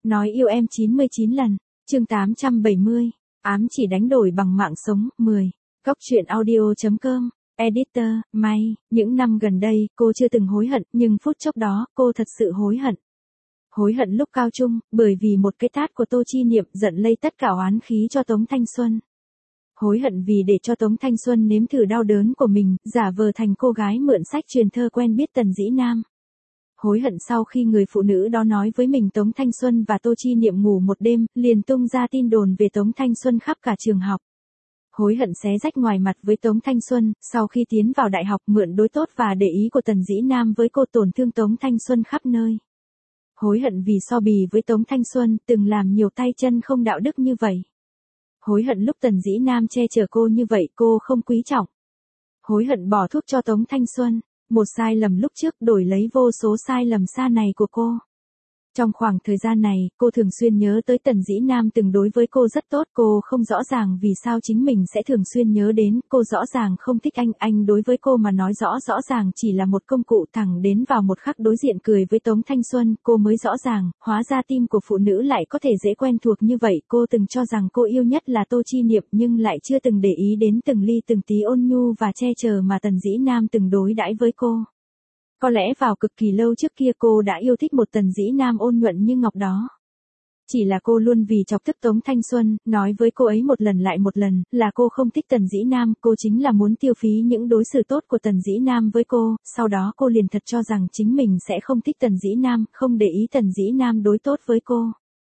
Nói yêu em 99 lần. Chương 870. Ám chỉ đánh đổi bằng mạng sống. 10. Góc truyện audio.com. Editor, May. Những năm gần đây, cô chưa từng hối hận, nhưng phút chốc đó, cô thật sự hối hận. Hối hận lúc cao trung, bởi vì một cái tát của Tô Chi Niệm giận lây tất cả oán khí cho Tống Thanh Xuân. Hối hận vì để cho Tống Thanh Xuân nếm thử đau đớn của mình, giả vờ thành cô gái mượn sách truyền thơ quen biết Tần Dĩ Nam. Hối hận sau khi người phụ nữ đó nói với mình Tống Thanh Xuân và Tô Chi Niệm ngủ một đêm, liền tung ra tin đồn về Tống Thanh Xuân khắp cả trường học. Hối hận xé rách ngoài mặt với Tống Thanh Xuân, sau khi tiến vào đại học mượn đối tốt và để ý của Tần Dĩ Nam với cô tổn thương Tống Thanh Xuân khắp nơi. Hối hận vì so bì với Tống Thanh Xuân, từng làm nhiều tay chân không đạo đức như vậy. Hối hận lúc Tần Dĩ Nam che chở cô như vậy cô không quý trọng. Hối hận bỏ thuốc cho Tống Thanh Xuân, một sai lầm lúc trước đổi lấy vô số sai lầm sau này của cô. Trong khoảng thời gian này, cô thường xuyên nhớ tới Tần Dĩ Nam từng đối với cô rất tốt, cô không rõ ràng vì sao chính mình sẽ thường xuyên nhớ đến, cô rõ ràng không thích anh đối với cô mà nói rõ ràng chỉ là một công cụ, thẳng đến vào một khắc đối diện cười với Tống Thanh Xuân, cô mới rõ ràng, hóa ra tim của phụ nữ lại có thể dễ quen thuộc như vậy, cô từng cho rằng cô yêu nhất là Tô Chi Niệm nhưng lại chưa từng để ý đến từng ly từng tí ôn nhu và che chở mà Tần Dĩ Nam từng đối đãi với cô. Có lẽ vào cực kỳ lâu trước kia cô đã yêu thích một Tần Dĩ Nam ôn nhuận như ngọc đó. Chỉ là cô luôn vì chọc tức Tống Thanh Xuân, nói với cô ấy một lần lại một lần, là cô không thích Tần Dĩ Nam, cô chính là muốn tiêu phí những đối xử tốt của Tần Dĩ Nam với cô, sau đó cô liền thật cho rằng chính mình sẽ không thích Tần Dĩ Nam, không để ý Tần Dĩ Nam đối tốt với cô.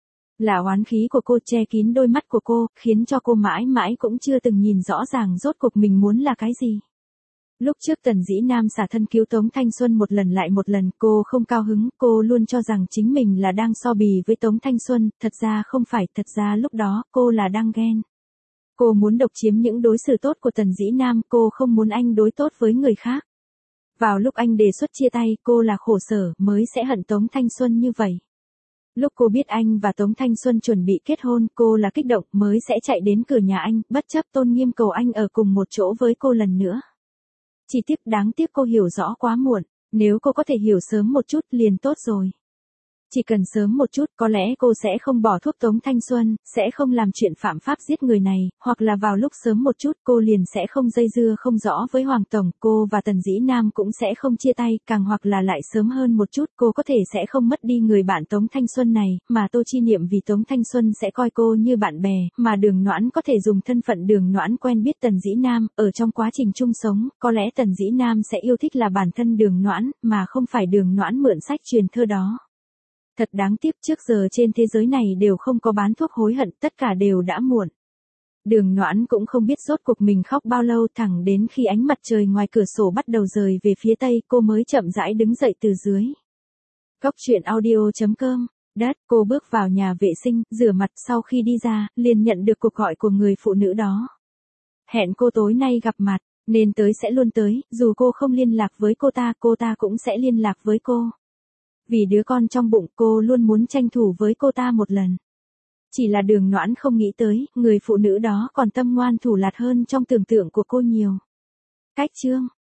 Là oán khí của cô che kín đôi mắt của cô, khiến cho cô mãi mãi cũng chưa từng nhìn rõ ràng rốt cuộc mình muốn là cái gì. Lúc trước Tần Dĩ Nam xả thân cứu Tống Thanh Xuân một lần lại một lần, cô không cao hứng, cô luôn cho rằng chính mình là đang so bì với Tống Thanh Xuân, thật ra không phải, thật ra lúc đó, cô là đang ghen. Cô muốn độc chiếm những đối xử tốt của Tần Dĩ Nam, cô không muốn anh đối tốt với người khác. Vào lúc anh đề xuất chia tay, cô là khổ sở, mới sẽ hận Tống Thanh Xuân như vậy. Lúc cô biết anh và Tống Thanh Xuân chuẩn bị kết hôn, cô là kích động, mới sẽ chạy đến cửa nhà anh, bất chấp tôn nghiêm cầu anh ở cùng một chỗ với cô lần nữa. Chỉ tiếc đáng tiếc cô hiểu rõ quá muộn, nếu cô có thể hiểu sớm một chút liền tốt rồi. Chỉ cần sớm một chút có lẽ cô sẽ không bỏ thuốc Tống Thanh Xuân, sẽ không làm chuyện phạm pháp giết người này, hoặc là vào lúc sớm một chút cô liền sẽ không dây dưa không rõ với Hoàng Tổng, cô và Tần Dĩ Nam cũng sẽ không chia tay, càng hoặc là lại sớm hơn một chút cô có thể sẽ không mất đi người bạn Tống Thanh Xuân này, mà Tô Chi Niệm vì Tống Thanh Xuân sẽ coi cô như bạn bè, mà Đường Noãn có thể dùng thân phận Đường Noãn quen biết Tần Dĩ Nam, ở trong quá trình chung sống, có lẽ Tần Dĩ Nam sẽ yêu thích là bản thân Đường Noãn, mà không phải Đường Noãn mượn sách truyền thơ đó. Thật đáng tiếc trước giờ trên thế giới này đều không có bán thuốc hối hận, tất cả đều đã muộn. Đường Noãn cũng không biết rốt cuộc mình khóc bao lâu, thẳng đến khi ánh mặt trời ngoài cửa sổ bắt đầu rời về phía tây, cô mới chậm rãi đứng dậy từ dưới. Góc truyện audio.com. Cô bước vào nhà vệ sinh, rửa mặt, sau khi đi ra, liền nhận được cuộc gọi của người phụ nữ đó. Hẹn cô tối nay gặp mặt, nên tới sẽ luôn tới, dù cô không liên lạc với cô ta cũng sẽ liên lạc với cô. Vì đứa con trong bụng cô luôn muốn tranh thủ với cô ta một lần. Chỉ là Đường Noãn không nghĩ tới, người phụ nữ đó còn tâm ngoan thủ lạt hơn trong tưởng tượng của cô nhiều. Cách chương